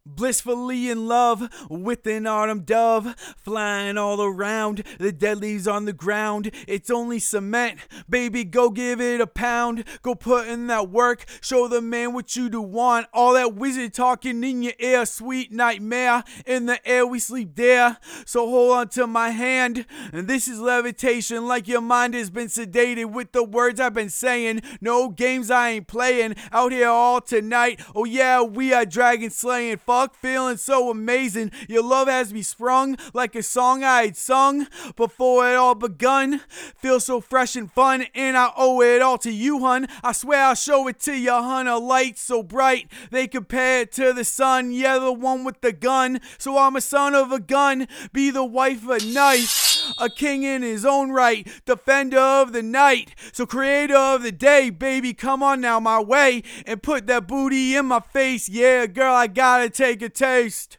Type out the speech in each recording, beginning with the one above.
Blissfully in love with an autumn dove, flying all around, the dead leaves on the ground. It's only cement, baby, go give it a pound. Go put in that work, show the man what you do want. All that wizard talking in your ear, sweet nightmare. In the air we sleep there, so hold on to my hand. And this is levitation, like your mind has been sedated with the words I've been saying. No games I ain't playing, out here all tonight. Oh yeah, we are dragon slaying. Fuck, feeling so amazing. Your love has me sprung like a song I had sung before it all begun. Feel so fresh and fun, and I owe it all to you, hun. I swear I'll show it to you, hun. A light so bright they compare it to the sun. Yeah, the one with the gun. So I'm a son of a gun, be the wife of a knife, a king in his own right, defender of the night, so creator of the day. Baby, come on now my way and put that booty in my face. Yeah, girl, I gotta take a taste.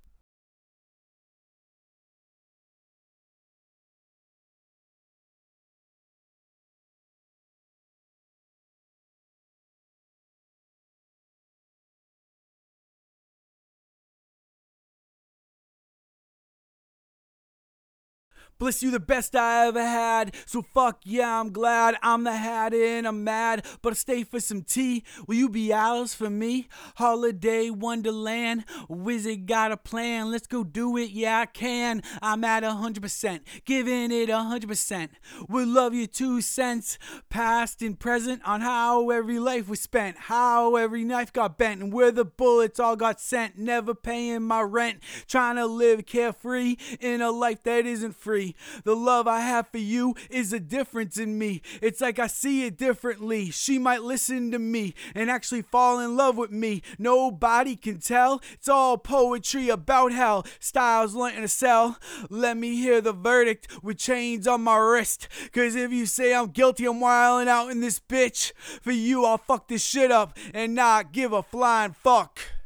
Bliss, you the best I ever had. So fuck yeah, I'm glad I'm the hat and I'm mad. But I stay for some tea. Will you be Alice for me? Holiday Wonderland. Wizard got a plan. Let's go do it. Yeah, I can. I'm at 100%. Giving it 100%. We'll love you 2 cents. Past and present on how every life was spent. How every knife got bent. And where the bullets all got sent. Never paying my rent. Trying to live carefree in a life that isn't free. The love I have for you is a difference in me. It's like I see it differently. She might listen to me and actually fall in love with me. Nobody can tell. It's all poetry about hell. Styles learning to sell. Let me hear the verdict with chains on my wrist. Cause if you say I'm guilty, I'm wilding out in this bitch. For you, I'll fuck this shit up and not give a flying fuck.